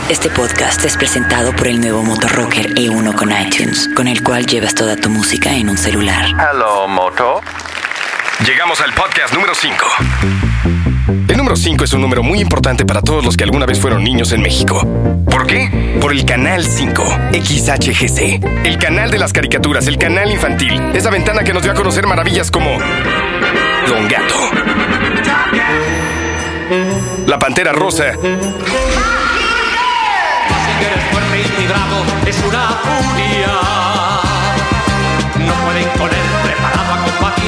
Este podcast es presentado por el nuevo Motorrocker E1 con iTunes, con el cual llevas toda tu música en un celular. Hello, Moto. Llegamos al podcast número 5. El número 5 es un número muy importante para todos los que alguna vez fueron niños en México. ¿Por qué? Por el Canal 5, XHGC. El canal de las caricaturas, el canal infantil. Esa ventana que nos dio a conocer maravillas como Don Gato, La Pantera Rosa, Eres fuerte y muy bravo, es una furia. No pueden con él, preparado a combatir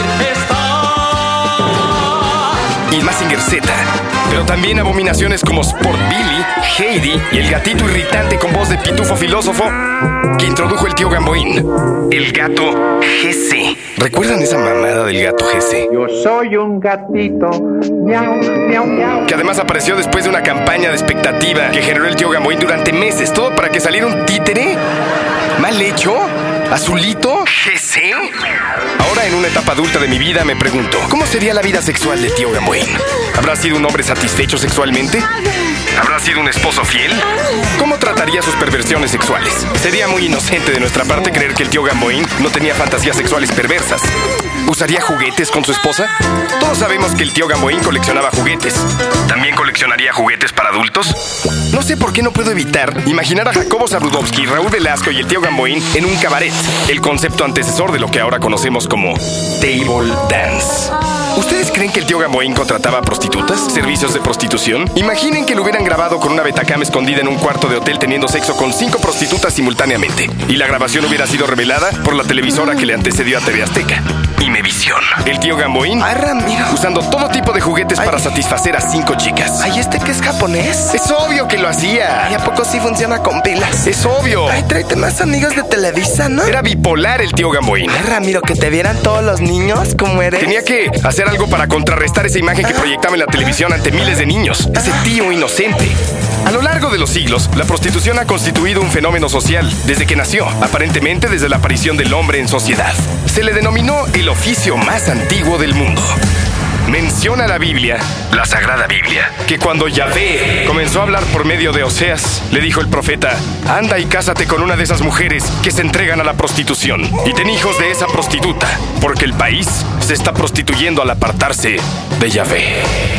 está. y Mazinger Z. Pero también abominaciones como Sport Billy, Heidi y el gatito irritante con voz de pitufo filósofo que introdujo el tío Gamboín, el gato GC. ¿Recuerdan esa mamada del gato GC? Yo soy un gatito, miau, miau, miau. Que además apareció después de una campaña de expectativa que generó el tío Gamboín durante meses. Todo para que saliera un títere mal hecho, azulito, GC. Ahora, en una etapa adulta de mi vida, me pregunto, ¿cómo sería la vida sexual de tío Gamboín? ¿Habrá sido un hombre satisfecho sexualmente? ¿Habrá sido un esposo fiel? ¿Cómo trataría sus perversiones sexuales? Sería muy inocente de nuestra parte creer que el tío Gamboín no tenía fantasías sexuales perversas. ¿Usaría juguetes con su esposa? Todos sabemos que el tío Gamboín coleccionaba juguetes. ¿También coleccionaría juguetes para adultos? No sé por qué no puedo evitar imaginar a Jacobo Zabludovsky, Raúl Velasco y el tío Gamboín en un cabaret, el concepto antecesor de lo que ahora conocemos como table dance. ¿Ustedes creen que el tío Gamboín contrataba prostitutas? ¿Servicios de prostitución? Imaginen que lo hubieran grabado con una Betacam escondida en un cuarto de hotel teniendo sexo con 5 prostitutas simultáneamente. Y la grabación hubiera sido revelada por la televisora que le antecedió a TV Azteca. Imevisión. El tío Gamboín usando todo tipo de juguetes para satisfacer a 5 chicas. Ay, ¿este que es japonés? Es obvio que lo hacía. Ay, ¿a poco sí funciona con pilas? Es obvio. Ay, tráete más amigos de Televisa, ¿no? Era bipolar el tío Gamboín. Ay, Ramiro, que te vieran todos los niños, ¿cómo eres? Tenía que hacer algo para contrarrestar esa imagen que proyectaba en la televisión ante miles de niños. Ese tío inocente. A lo largo de los siglos, la prostitución ha constituido un fenómeno social desde que nació, aparentemente desde la aparición del hombre en sociedad. Se le denominó el oficio más antiguo del mundo. Menciona la Biblia, la Sagrada Biblia, que cuando Yahvé comenzó a hablar por medio de Oseas, le dijo el profeta: anda y cásate con una de esas mujeres que se entregan a la prostitución y ten hijos de esa prostituta, porque el país se está prostituyendo al apartarse de Yahvé.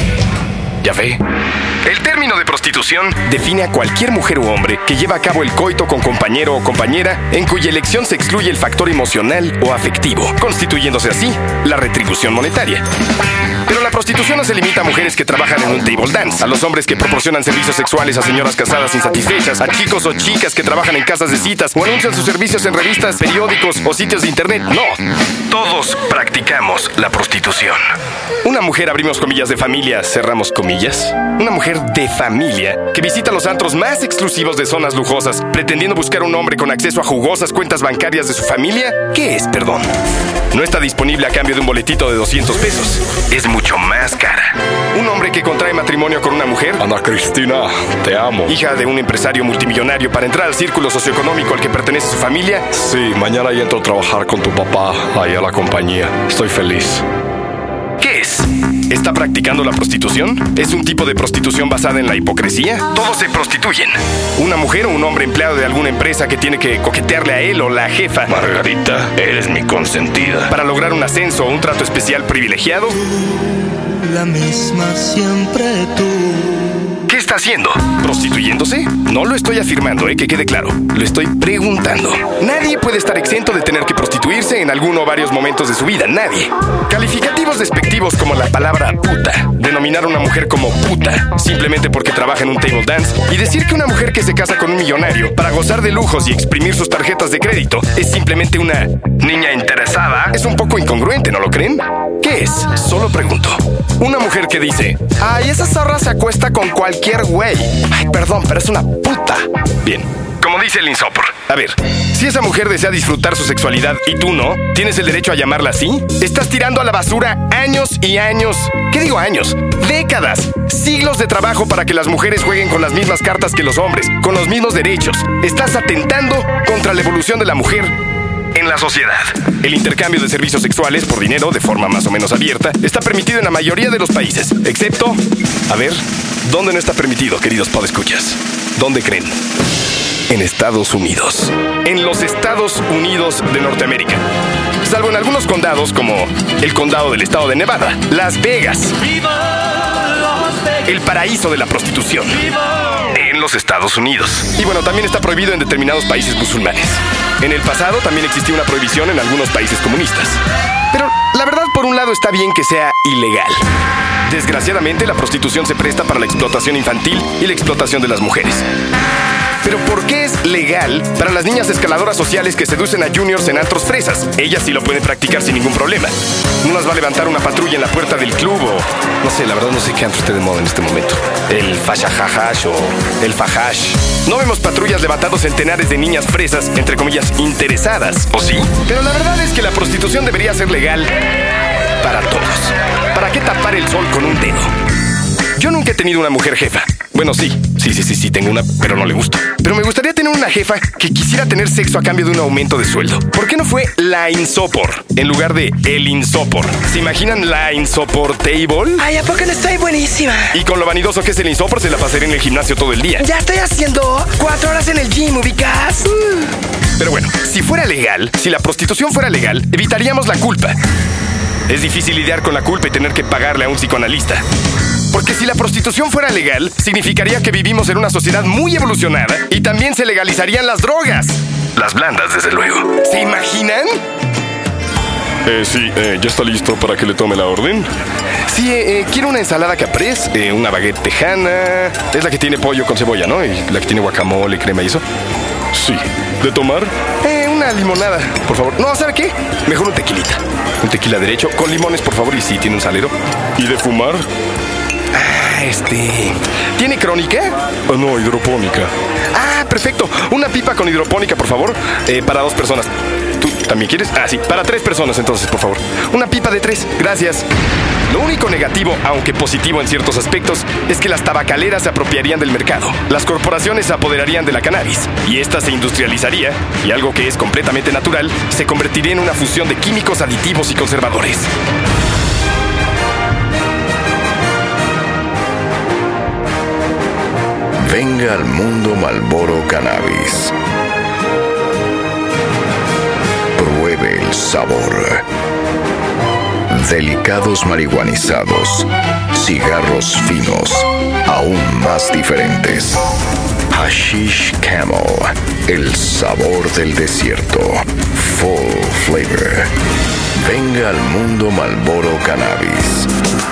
¿Yahvé? El término de prostitución define a cualquier mujer u hombre que lleva a cabo el coito con compañero o compañera en cuya elección se excluye el factor emocional o afectivo, constituyéndose así la retribución monetaria. Pero la prostitución no se limita a mujeres que trabajan en un table dance, a los hombres que proporcionan servicios sexuales a señoras casadas insatisfechas, a chicos o chicas que trabajan en casas de citas o anuncian sus servicios en revistas, periódicos o sitios de internet. No, todos practicamos la prostitución. Una mujer, abrimos comillas, de familia, cerramos comillas. Una mujer de familia que visita los antros más exclusivos de zonas lujosas, pretendiendo buscar un hombre con acceso a jugosas cuentas bancarias de su familia. ¿Qué es, perdón? No está disponible a cambio de un boletito de 200 pesos. Es mucho más cara. Un hombre que contrae matrimonio con una mujer, Ana Cristina, te amo. hija de un empresario multimillonario, para entrar al círculo socioeconómico al que pertenece su familia. Sí, mañana ya entro a trabajar con tu papá ahí a la compañía. Estoy feliz. ¿Qué es? ¿Está practicando la prostitución? ¿Es un tipo de prostitución basada en la hipocresía? Todos se prostituyen. Una mujer o un hombre empleado de alguna empresa que tiene que coquetearle a él o la jefa Margarita, eres mi consentida. para lograr un ascenso o un trato especial privilegiado. La misma siempre tú. ¿Qué está haciendo? ¿Prostituyéndose? No lo estoy afirmando, que quede claro. Lo estoy preguntando. Nadie puede estar exento de tener que prostituirse en alguno o varios momentos de su vida. Nadie. Calificativos despectivos como la palabra puta, denominar a una mujer como puta simplemente porque trabaja en un table dance, y decir que una mujer que se casa con un millonario para gozar de lujos y exprimir sus tarjetas de crédito es simplemente una niña interesada, es un poco incongruente, ¿no lo creen? ¿Qué es? Solo pregunto. Una mujer que dice: Ay, esa zorra se acuesta con cualquier güey. Ay, perdón, pero es una puta. Bien, como dice el Insopor, a ver, si esa mujer desea disfrutar su sexualidad y tú no, ¿tienes el derecho a llamarla así? Estás tirando a la basura años y años, ¿qué digo años? Décadas, siglos de trabajo para que las mujeres jueguen con las mismas cartas que los hombres, con los mismos derechos. Estás atentando contra la evolución de la mujer en la sociedad. El intercambio de servicios sexuales por dinero, de forma más o menos abierta, está permitido en la mayoría de los países, excepto, ¿Dónde no está permitido, queridos podescuchas? ¿Dónde creen? En Estados Unidos. En los Estados Unidos de Norteamérica. Salvo en algunos condados como el condado del estado de Nevada, Las Vegas. El paraíso de la prostitución. En los Estados Unidos. Y bueno, también está prohibido en determinados países musulmanes. En el pasado también existía una prohibición en algunos países comunistas. Pero la verdad, por un lado, está bien que sea ilegal. Desgraciadamente, la prostitución se presta para la explotación infantil y la explotación de las mujeres. Pero ¿por qué es legal para las niñas escaladoras sociales que seducen a juniors en antros fresas? Ellas sí lo pueden practicar sin ningún problema. No las va a levantar una patrulla en la puerta del club o... No sé, la verdad no sé qué antro esté de moda en este momento. El fashajajash o el fajash. No vemos patrullas levantando centenares de niñas fresas, entre comillas, interesadas. ¿O sí? Pero la verdad es que la prostitución debería ser legal para todos. ¿Para qué tapar el sol con un dedo? Yo nunca he tenido una mujer jefa. Bueno, sí, tengo una, pero no le gusto. Pero me gustaría tener una jefa que quisiera tener sexo a cambio de un aumento de sueldo. ¿Por qué no fue la insopor en lugar de el insopor? ¿Se imaginan la insoportable? Ay, ¿a poco no estoy buenísima? Y con lo vanidoso que es el insopor, se la pasaría en el gimnasio todo el día. Ya estoy haciendo 4 horas en el gym, ¿ubicas? Pero bueno, si fuera legal, si la prostitución fuera legal, evitaríamos la culpa. Es difícil lidiar con la culpa y tener que pagarle a un psicoanalista. Porque si la prostitución fuera legal, significaría que vivimos en una sociedad muy evolucionada y también se legalizarían las drogas. Las blandas, desde luego. ¿Se imaginan? Sí, ¿ya está listo para que le tome la orden? Sí, quiero una ensalada caprese, una baguette tejana. Es la que tiene pollo con cebolla, ¿no? Y la que tiene guacamole, crema y eso. Sí. ¿De tomar? Una limonada, por favor. No, ¿sabe qué? Mejor un tequilita. Un tequila derecho, con limones, por favor, y sí, tiene un salero. ¿Y de fumar? ¿Tiene crónica? No, hidropónica. Perfecto. Una pipa con hidropónica, por favor. Para 2 personas. ¿Tú también quieres? Sí. Para 3 personas, entonces, por favor. Una pipa de 3. Gracias. Lo único negativo, aunque positivo en ciertos aspectos, es que las tabacaleras se apropiarían del mercado. Las corporaciones se apoderarían de la cannabis. Y esta se industrializaría, y algo que es completamente natural, se convertiría en una fusión de químicos, aditivos y conservadores. Venga al mundo Marlboro Cannabis. Pruebe el sabor. Delicados marihuanizados. Cigarros finos. Aún más diferentes. Hashish Camel. El sabor del desierto. Full flavor. Venga al mundo Marlboro Cannabis.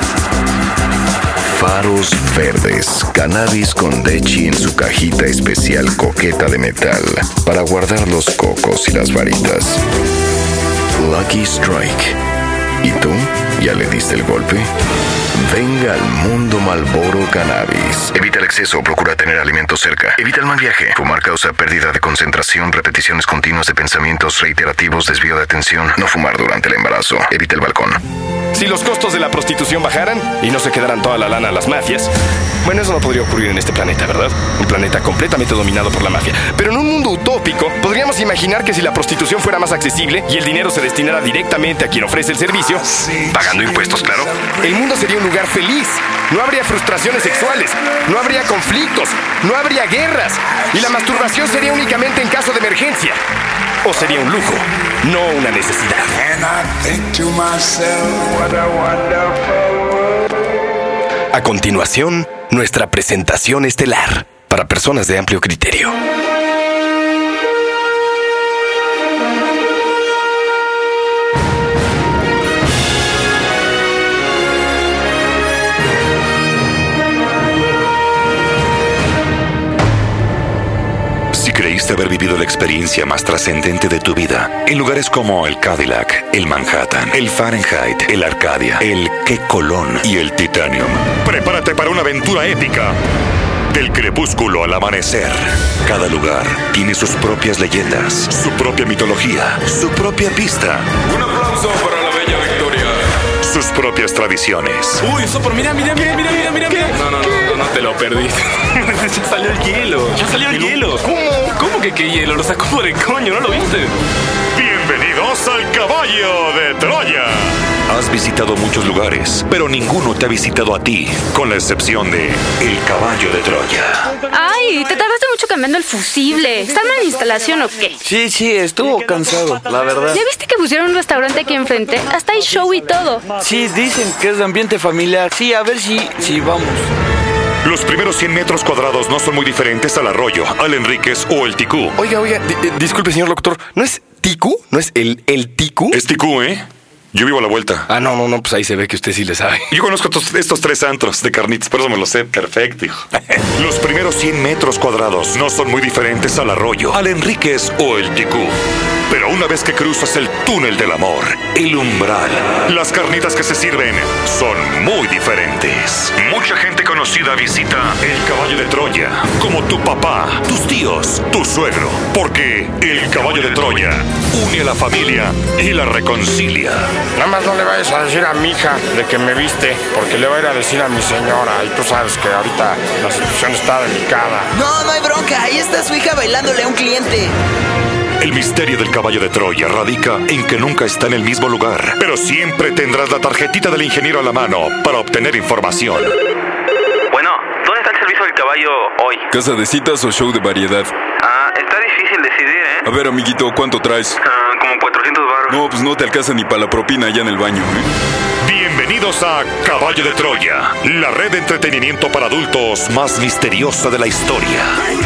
Faros verdes, cannabis con leche en su cajita especial coqueta de metal para guardar los cocos y las varitas. Lucky Strike. ¿Y tú? ¿Ya le diste el golpe? Venga al mundo Marlboro Cannabis. Evita el exceso, procura tener alimentos cerca. Evita el mal viaje. Fumar causa pérdida de concentración, repeticiones continuas de pensamientos reiterativos, desvío de atención. No fumar durante el embarazo. Evita el balcón. Si los costos de la prostitución bajaran y no se quedaran toda la lana a las mafias, bueno, eso no podría ocurrir en este planeta, ¿verdad? Un planeta completamente dominado por la mafia. Pero en un mundo utópico, podríamos imaginar que si la prostitución fuera más accesible y el dinero se destinara directamente a quien ofrece el servicio, pagando impuestos, claro, el mundo sería un lugar feliz. No habría frustraciones sexuales, no habría conflictos, no habría guerras, y la masturbación sería únicamente en caso de emergencia. O sería un lujo, no una necesidad. A continuación, nuestra presentación estelar para personas de amplio criterio. Creíste haber vivido la experiencia más trascendente de tu vida en lugares como el Cadillac, el Manhattan, el Fahrenheit, el Arcadia, el Qué Colón y el Titanium. Prepárate para una aventura épica. Del crepúsculo al amanecer. Cada lugar tiene sus propias leyendas, su propia mitología, su propia pista. Un aplauso para la bella Victoria. Sus propias tradiciones. Uy, Sopor, mira. No te lo perdiste. Ya salió el hielo. ¿Cómo que qué hielo? Lo sacó por el coño, ¿no lo viste? Bienvenidos al Caballo de Troya. Has visitado muchos lugares, pero ninguno te ha visitado a ti, con la excepción de El Caballo de Troya. Ay, te tardaste mucho cambiando el fusible. ¿Está mal en instalación o qué? Sí, estuvo cansado, la verdad. ¿Ya viste que pusieron un restaurante aquí enfrente? Hasta hay show y todo. Sí, dicen que es de ambiente familiar. Sí, a ver si vamos. Los primeros 100 metros cuadrados no son muy diferentes al Arroyo, al Enríquez o el Ticú. Oiga, disculpe, señor locutor, ¿no es Ticú? ¿No es el Ticú? Es Ticú, ¿eh? Yo vivo a la vuelta. Ah, no, pues ahí se ve que usted sí le sabe. Yo conozco estos 3 antros de carnitas, por eso me lo sé perfecto, hijo. Los primeros 100 metros cuadrados no son muy diferentes al Arroyo, al Enríquez o el Ticú. Pero una vez que cruzas el túnel del amor, el umbral, las carnitas que se sirven son muy diferentes. Mucha gente conocida visita el Caballo de Troya, como tu papá, tus tíos, tu suegro. Porque el Caballo de Troya une a la familia y la reconcilia. Nada más no le vayas a decir a mi hija de que me viste, porque le voy a ir a decir a mi señora. Y tú sabes que ahorita la situación está delicada. No hay bronca. Ahí está su hija bailándole a un cliente. El misterio del Caballo de Troya radica en que nunca está en el mismo lugar, pero siempre tendrás la tarjetita del ingeniero a la mano para obtener información. Bueno, ¿dónde está el servicio del caballo hoy? ¿Casa de citas o show de variedad? Está difícil decidir, ¿eh? A ver, amiguito, ¿cuánto traes? Como 400 baros. No, pues no te alcanza ni para la propina allá en el baño, ¿eh? Bienvenidos a Caballo de Troya, la red de entretenimiento para adultos más misteriosa de la historia.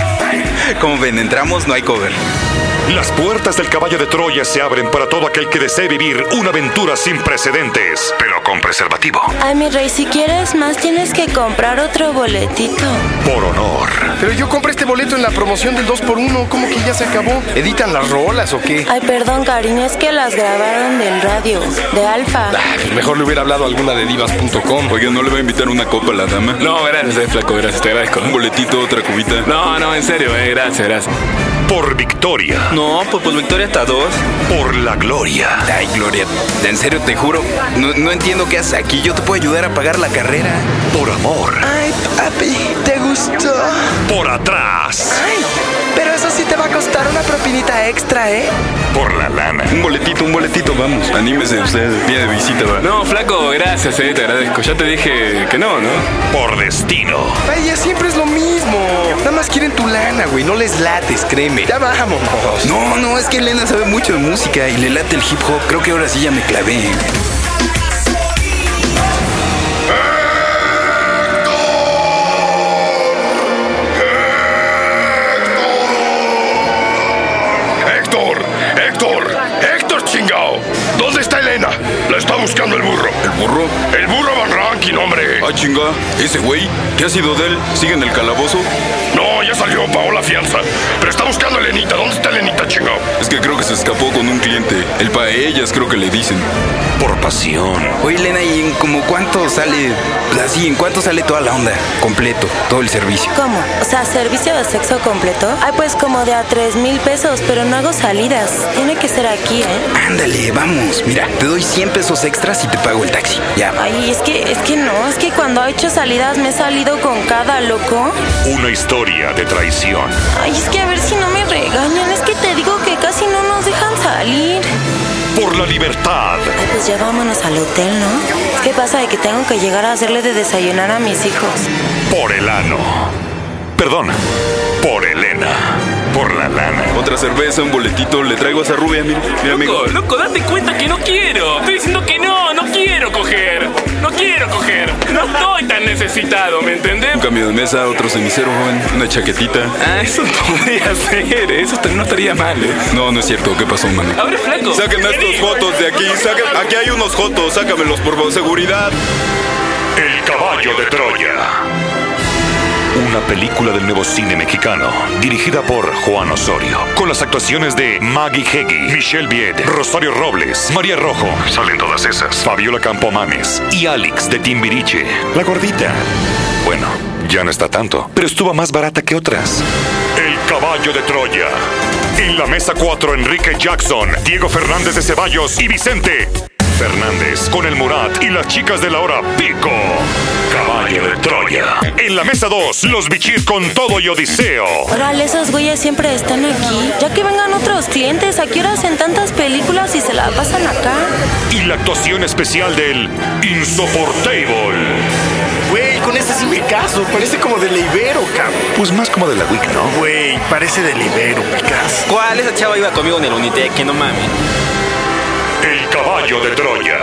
Como ven, entramos, no hay cover. Las puertas del Caballo de Troya se abren para todo aquel que desee vivir una aventura sin precedentes, pero con preservativo. Ay, mi rey, si quieres más tienes que comprar otro boletito. Por honor. Pero yo compré este boleto en la promoción del 2x1. ¿Cómo que ya se acabó? ¿Editan las rolas o qué? Ay, perdón, cariño, es que las grabaron del radio, de Alfa. Pues mejor le hubiera hablado a alguna de divas.com. Oiga, ¿no le va a invitar una copa a la dama? No, gracias, flaco, gracias, te agradezco. Un boletito, otra cubita. No, en serio, gracias. Por victoria. No, pues victoria hasta 2. Por la gloria. Ay, Gloria, en serio te juro, no entiendo qué haces aquí. Yo te puedo ayudar a pagar la carrera. Por amor. Ay, papi, ¿te gustó? Por atrás. Ay, pero eso sí te va a costar una propinita extra, ¿eh? Por la lana. Un boletito, vamos. Anímese usted, viene de visita, ¿va? No, flaco, gracias, te agradezco. Ya te dije que no. Por destino. Ay, ya siempre es lo mismo. Nada más quieren tu lana, güey. No les lates, créeme. Ya vámonos. No, es que Elena sabe mucho de música y le late el hip hop. Creo que ahora sí ya me clavé. Héctor, chingao. ¿Dónde está Elena? La está buscando el burro. ¿El burro? El burro Van Rankin, hombre. Ah, chinga. ¿Ese güey? ¿Qué ha sido de él? ¿Sigue en el calabozo? No, ya salió, pagó la fianza. Pero está buscando a Elenita. ¿Dónde está Elenita, chingao? Es que creo que se escapó con un cliente. El paellas, creo que le dicen. Por pasión. Oye, Elena, ¿y en como cuánto sale? Así, ¿en cuánto sale toda la onda? Completo, todo el servicio. ¿Cómo? O sea, ¿servicio de sexo completo? Ay, pues como de a 3,000 pesos, pero no hago salidas. Tiene que ser aquí, ¿eh? Ándale, vamos. Mira, te doy 100 pesos extras y te pago el taxi. Ya. Ay, es que cuando he hecho salidas me he salido con cada loco. Una historia de traición. Ay, es que a ver si no me regañan. Es que te digo que casi no nos dejan salir. Por la libertad. Ay, pues ya vámonos al hotel, ¿no? Es que pasa de que tengo que llegar a hacerle de desayunar a mis hijos. Por el ano. Perdón, por Elena. Por la lana. Otra cerveza, un boletito, le traigo a esa rubia, mira, amigo. Loco, date cuenta que no quiero. Estoy diciendo que no quiero coger. No estoy tan necesitado, ¿me entendés? Un cambio de mesa, otro cenicero, joven, una chaquetita. Ah, eso podría ser, eso no estaría mal, ¿eh? No es cierto, ¿qué pasó, mano? A ver, flaco. Sáquenme estos jotos de aquí, aquí hay unos jotos, sácamelos, por favor, seguridad. El Caballo de Troya. Una película del nuevo cine mexicano, dirigida por Juan Osorio, con las actuaciones de Maggie Heggie, Michelle Viet, Rosario Robles, María Rojo, salen todas esas, Fabiola Campomanes y Alex de Timbiriche, la gordita. Bueno, ya no está tanto, pero estuvo más barata que otras. El Caballo de Troya. En la mesa 4, Enrique Jackson, Diego Fernández de Ceballos y Vicente Fernández con el Murat y las chicas de la hora pico. Caballo de Troya. En la mesa 2, los Bichir con todo y Odiseo. Órale, esos güeyes siempre están aquí. Ya que vengan otros clientes, ¿a qué hora hacen tantas películas y se la pasan acá? Y la actuación especial del Insoportable. Güey, con este sí me caso. Parece como de Libero, cabrón. Pues más como de la Wick, ¿no? Güey, parece de Libero, Picasso. ¿Cuál? Esa chava iba conmigo en el Unitec, que no mames. El Caballo de Troya.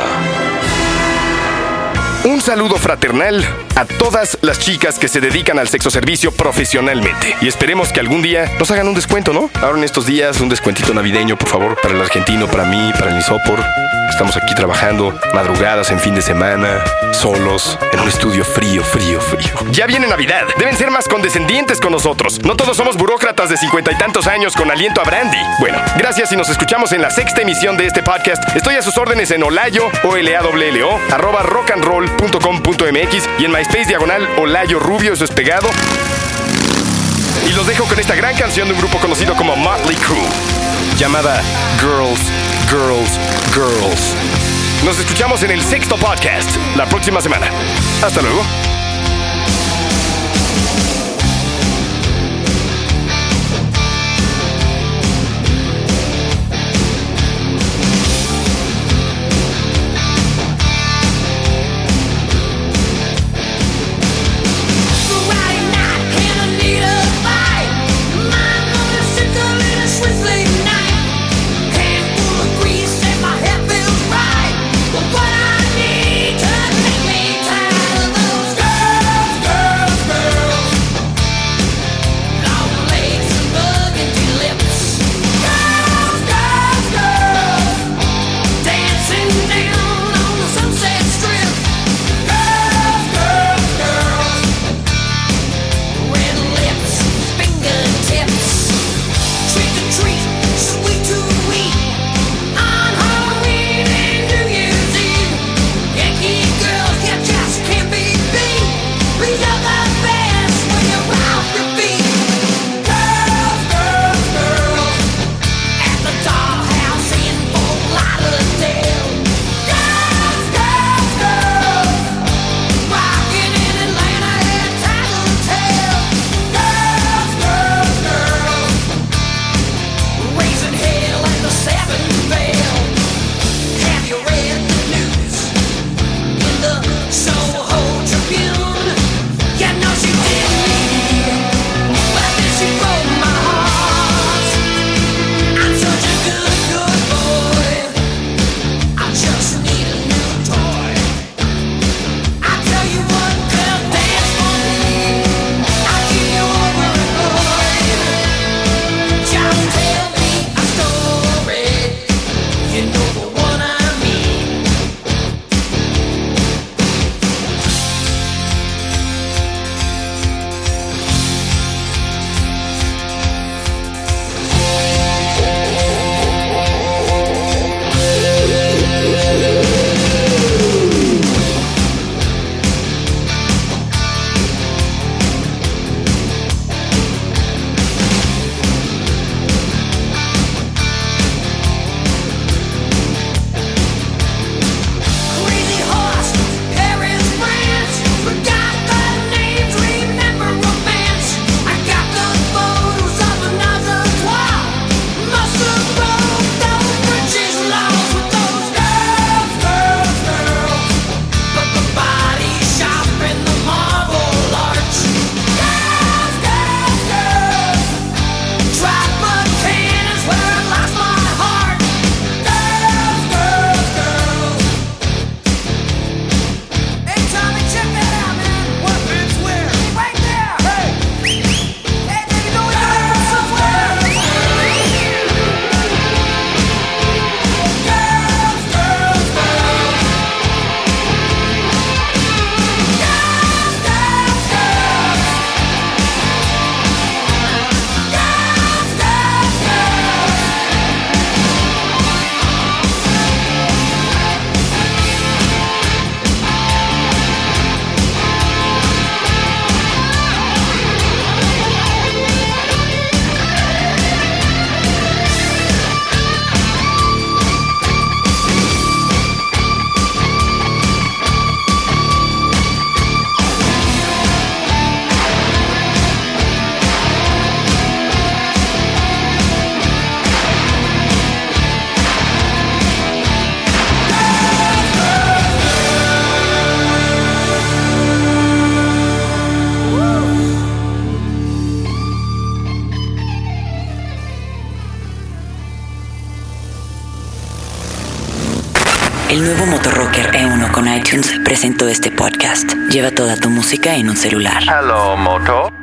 Un saludo fraternal a todas las chicas que se dedican al sexo servicio profesionalmente. Y esperemos que algún día nos hagan un descuento, ¿no? Ahora en estos días, un descuentito navideño, por favor, para el argentino, para mí, para el Isopor. Estamos aquí trabajando madrugadas en fin de semana, solos, en un estudio frío. Ya viene Navidad. Deben ser más condescendientes con nosotros. No todos somos burócratas de 50 y tantos años con aliento a brandy. Bueno, gracias y nos escuchamos en la 6ª emisión de este podcast. Estoy a sus órdenes en Olayo, OLAWLO, @rockandroll.com.mx y en MySpace /Olayo Rubio, eso es pegado. Y los dejo con esta gran canción de un grupo conocido como Motley Crue, llamada Girls, Girls, Girls. Nos escuchamos en el 6º podcast la próxima semana. Hasta luego. What I need to make me tired of those girls. El nuevo Motorrocker E1 con iTunes presentó este podcast. Lleva toda tu música en un celular. Hello, Moto.